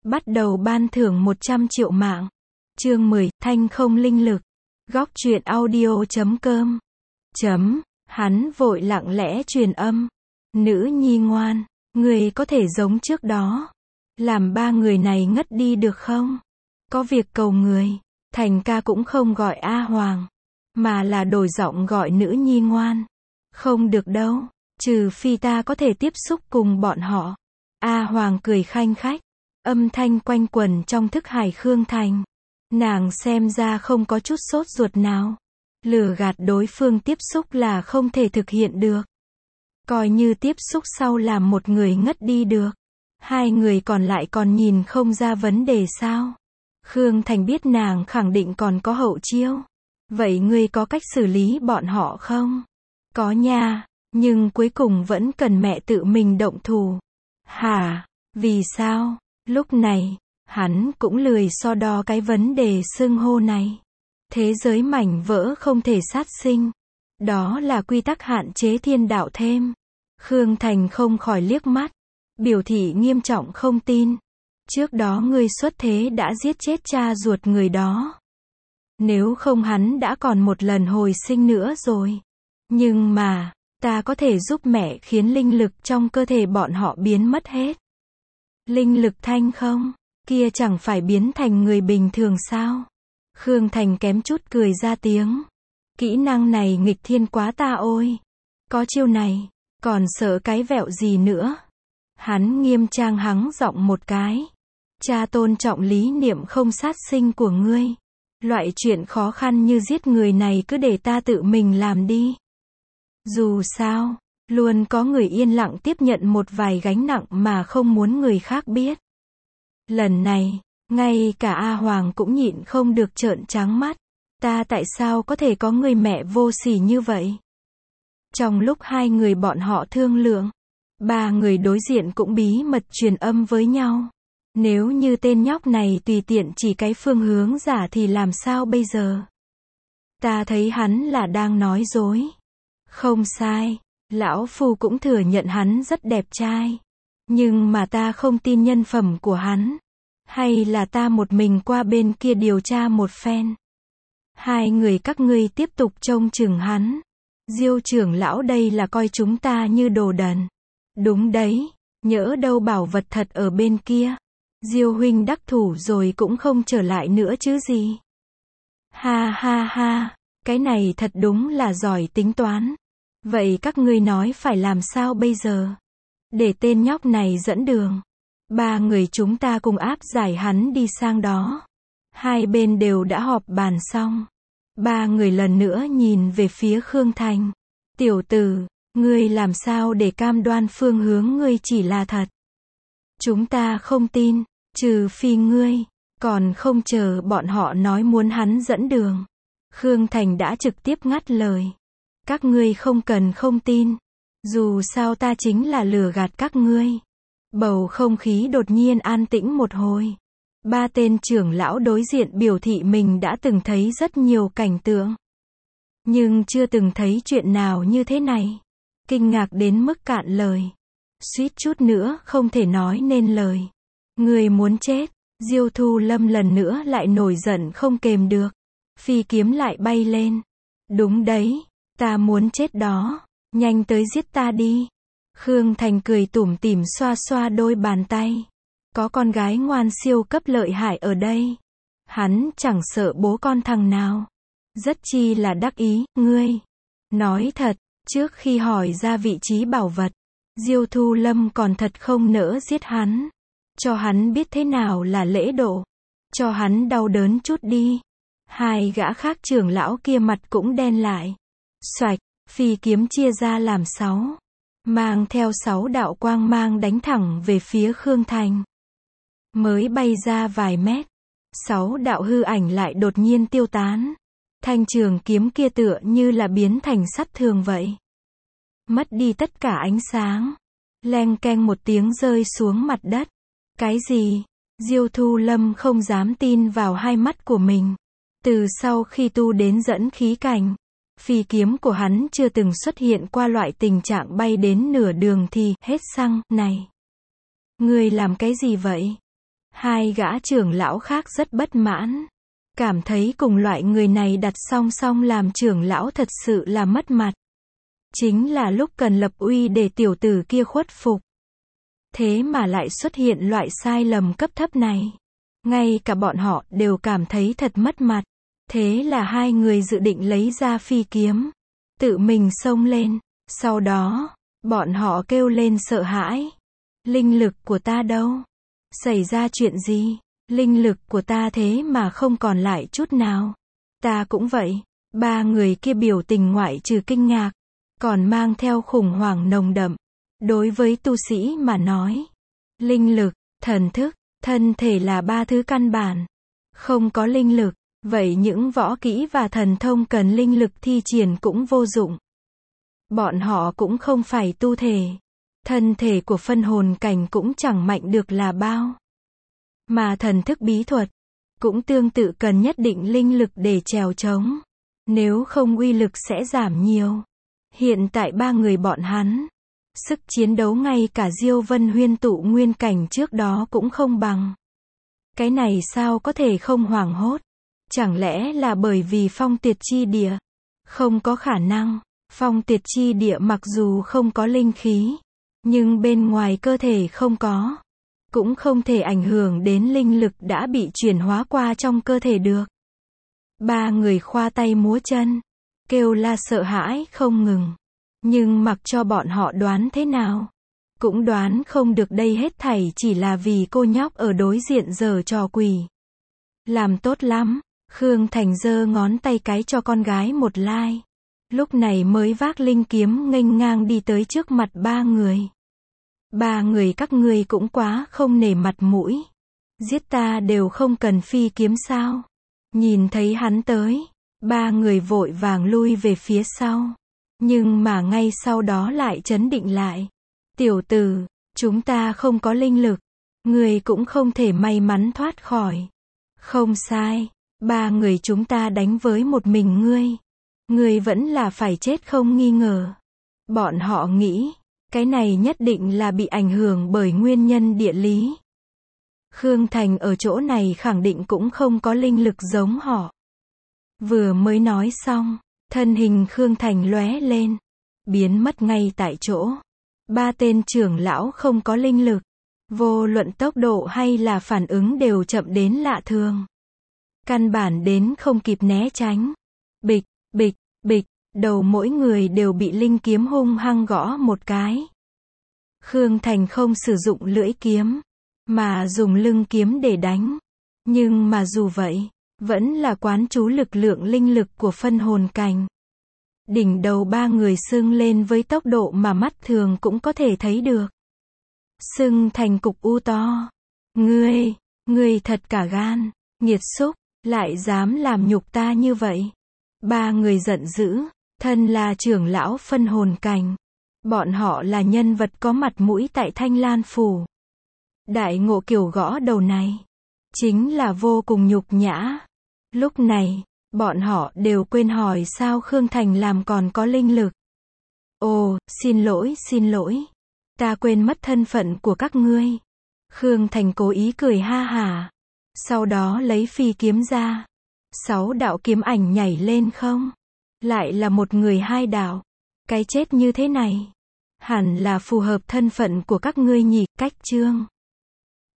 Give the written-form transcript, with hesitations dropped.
Bắt đầu ban thưởng 100 triệu mạng. Chương 10, Thanh không linh lực. Góc truyện audio.com. Hắn vội lặng lẽ truyền âm. Nữ nhi ngoan, người có thể giống trước đó. Làm ba người này ngất đi được không? Có việc cầu người. Thành ca cũng không gọi A Hoàng, mà là đổi giọng gọi nữ nhi ngoan. Không được đâu, trừ phi ta có thể tiếp xúc cùng bọn họ. A Hoàng cười khanh khách. Âm thanh quanh quẩn trong thức hải Khương Thành. Nàng xem ra không có chút sốt ruột nào. Lừa gạt đối phương tiếp xúc là không thể thực hiện được. Coi như tiếp xúc sau làm một người ngất đi được. Hai người còn lại còn nhìn không ra vấn đề sao? Khương Thành biết nàng khẳng định còn có hậu chiêu. Vậy ngươi có cách xử lý bọn họ không? Có nha, nhưng cuối cùng vẫn cần mẹ tự mình động thủ. Hả? Vì sao? Lúc này, hắn cũng lười so đo cái vấn đề xưng hô này. Thế giới mảnh vỡ không thể sát sinh. Đó là quy tắc hạn chế thiên đạo thêm. Khương Thành không khỏi liếc mắt. Biểu thị nghiêm trọng không tin. Trước đó ngươi xuất thế đã giết chết cha ruột người đó. Nếu không hắn đã còn một lần hồi sinh nữa rồi. Nhưng mà, ta có thể giúp mẹ khiến linh lực trong cơ thể bọn họ biến mất hết. Linh lực thanh không? Kia chẳng phải biến thành người bình thường sao? Khương Thành kém chút cười ra tiếng. Kỹ năng này nghịch thiên quá ta ôi. Có chiêu này, còn sợ cái vẹo gì nữa? Hắn nghiêm trang hắng giọng một cái. Cha tôn trọng lý niệm không sát sinh của ngươi. Loại chuyện khó khăn như giết người này cứ để ta tự mình làm đi. Dù sao, luôn có người yên lặng tiếp nhận một vài gánh nặng mà không muốn người khác biết. Lần này, ngay cả A Hoàng cũng nhịn không được trợn trắng mắt. Ta tại sao có thể có người mẹ vô sỉ như vậy? Trong lúc hai người bọn họ thương lượng, ba người đối diện cũng bí mật truyền âm với nhau. Nếu như tên nhóc này tùy tiện chỉ cái phương hướng giả thì làm sao bây giờ? Ta thấy hắn là đang nói dối. Không sai, lão phu cũng thừa nhận hắn rất đẹp trai. Nhưng mà ta không tin nhân phẩm của hắn. Hay là ta một mình qua bên kia điều tra một phen. Hai người các ngươi tiếp tục trông chừng hắn. Diêu trưởng lão đây là coi chúng ta như đồ đần. Đúng đấy, nhỡ đâu bảo vật thật ở bên kia. Diêu huynh đắc thủ rồi cũng không trở lại nữa chứ gì. Ha ha ha, cái này thật đúng là giỏi tính toán. Vậy các ngươi nói phải làm sao bây giờ? Để tên nhóc này dẫn đường. Ba người chúng ta cùng áp giải hắn đi sang đó. Hai bên đều đã họp bàn xong. Ba người lần nữa nhìn về phía Khương Thành. Tiểu tử, ngươi làm sao để cam đoan phương hướng ngươi chỉ là thật? Chúng ta không tin, trừ phi ngươi, còn không chờ bọn họ nói muốn hắn dẫn đường. Khương Thành đã trực tiếp ngắt lời. Các ngươi không cần không tin. Dù sao ta chính là lừa gạt các ngươi. Bầu không khí đột nhiên an tĩnh một hồi. Ba tên trưởng lão đối diện biểu thị mình đã từng thấy rất nhiều cảnh tượng. Nhưng chưa từng thấy chuyện nào như thế này. Kinh ngạc đến mức cạn lời. Suýt chút nữa không thể nói nên lời. Người muốn chết. Diêu Thu Lâm lần nữa lại nổi giận không kềm được. Phi kiếm lại bay lên. Đúng đấy, ta muốn chết đó. Nhanh tới giết ta đi. Khương Thành cười tủm tỉm xoa xoa đôi bàn tay. Có con gái ngoan siêu cấp lợi hại ở đây. Hắn chẳng sợ bố con thằng nào. Rất chi là đắc ý, ngươi. Nói thật, trước khi hỏi ra vị trí bảo vật, Diêu Thu Lâm còn thật không nỡ giết hắn. Cho hắn biết thế nào là lễ độ. Cho hắn đau đớn chút đi. Hai gã khác trưởng lão kia mặt cũng đen lại. Xoạch, phi kiếm chia ra làm 6. Mang theo 6 đạo quang mang đánh thẳng về phía Khương Thành. Mới bay ra vài mét, 6 đạo hư ảnh lại đột nhiên tiêu tán. Thanh trường kiếm kia tựa như là biến thành sắt thường vậy. Mất đi tất cả ánh sáng. Leng keng một tiếng rơi xuống mặt đất. Cái gì? Diêu Thu Lâm không dám tin vào hai mắt của mình. Từ sau khi tu đến dẫn khí cảnh, phi kiếm của hắn chưa từng xuất hiện qua loại tình trạng bay đến nửa đường thì hết xăng. Này, ngươi làm cái gì vậy? Hai gã trưởng lão khác rất bất mãn. Cảm thấy cùng loại người này đặt song song làm trưởng lão thật sự là mất mặt. Chính là lúc cần lập uy để tiểu tử kia khuất phục. Thế mà lại xuất hiện loại sai lầm cấp thấp này. Ngay cả bọn họ đều cảm thấy thật mất mặt. Thế là hai người dự định lấy ra phi kiếm. Tự mình xông lên. Sau đó, bọn họ kêu lên sợ hãi. Linh lực của ta đâu? Xảy ra chuyện gì? Linh lực của ta thế mà không còn lại chút nào. Ta cũng vậy. Ba người kia biểu tình ngoại trừ kinh ngạc, còn mang theo khủng hoảng nồng đậm. Đối với tu sĩ mà nói, linh lực, thần thức, thân thể là ba thứ căn bản. Không có linh lực, vậy những võ kỹ và thần thông cần linh lực thi triển cũng vô dụng. Bọn họ cũng không phải tu thể. Thân thể của phân hồn cảnh cũng chẳng mạnh được là bao. Mà thần thức bí thuật, cũng tương tự cần nhất định linh lực để trèo trống. Nếu không uy lực sẽ giảm nhiều. Hiện tại ba người bọn hắn, sức chiến đấu ngay cả Diêu Vân Huyên tụ nguyên cảnh trước đó cũng không bằng. Cái này sao có thể không hoảng hốt? Chẳng lẽ là bởi vì phong tiệt chi địa? Không có khả năng. Phong tiệt chi địa mặc dù không có linh khí, nhưng bên ngoài cơ thể không có, cũng không thể ảnh hưởng đến linh lực đã bị chuyển hóa qua trong cơ thể được. Ba người khoa tay múa chân, kêu la sợ hãi không ngừng. Nhưng mặc cho bọn họ đoán thế nào, cũng đoán không được đây hết thảy chỉ là vì cô nhóc ở đối diện giở trò quỷ. Làm tốt lắm, Khương Thành giơ ngón tay cái cho con gái một like. Lúc này mới vác linh kiếm nghênh ngang đi tới trước mặt ba người. Ba người các ngươi cũng quá không nể mặt mũi. Giết ta đều không cần phi kiếm sao? Nhìn thấy hắn tới, ba người vội vàng lui về phía sau. Nhưng mà ngay sau đó lại trấn định lại. Tiểu tử, chúng ta không có linh lực. Ngươi cũng không thể may mắn thoát khỏi. Không sai, ba người chúng ta đánh với một mình ngươi. Ngươi vẫn là phải chết không nghi ngờ. Bọn họ nghĩ, cái này nhất định là bị ảnh hưởng bởi nguyên nhân địa lý. Khương Thành ở chỗ này khẳng định cũng không có linh lực giống họ. Vừa mới nói xong, thân hình Khương Thành lóe lên, biến mất ngay tại chỗ. Ba tên trưởng lão không có linh lực, vô luận tốc độ hay là phản ứng đều chậm đến lạ thường. Căn bản đến không kịp né tránh. Bịch, bịch, bịch, đầu mỗi người đều bị linh kiếm hung hăng gõ một cái. Khương Thành không sử dụng lưỡi kiếm, mà dùng lưng kiếm để đánh. Nhưng mà dù vậy, vẫn là quán chú lực lượng linh lực của phân hồn cảnh. Đỉnh đầu ba người sưng lên với tốc độ mà mắt thường cũng có thể thấy được. Sưng thành cục u to. Ngươi thật cả gan, nghiệt xúc, lại dám làm nhục ta như vậy. Ba người giận dữ, thân là trưởng lão phân hồn cảnh. Bọn họ là nhân vật có mặt mũi tại Thanh Lan Phủ. Đại ngộ kiểu gõ đầu này, chính là vô cùng nhục nhã. Lúc này, bọn họ đều quên hỏi sao Khương Thành làm còn có linh lực. Ồ, xin lỗi. Ta quên mất thân phận của các ngươi. Khương Thành cố ý cười ha hả. Sau đó lấy phi kiếm ra. 6 đạo kiếm ảnh nhảy lên không. Lại là một người 2 đạo. Cái chết như thế này hẳn là phù hợp thân phận của các ngươi nhỉ. Cách chương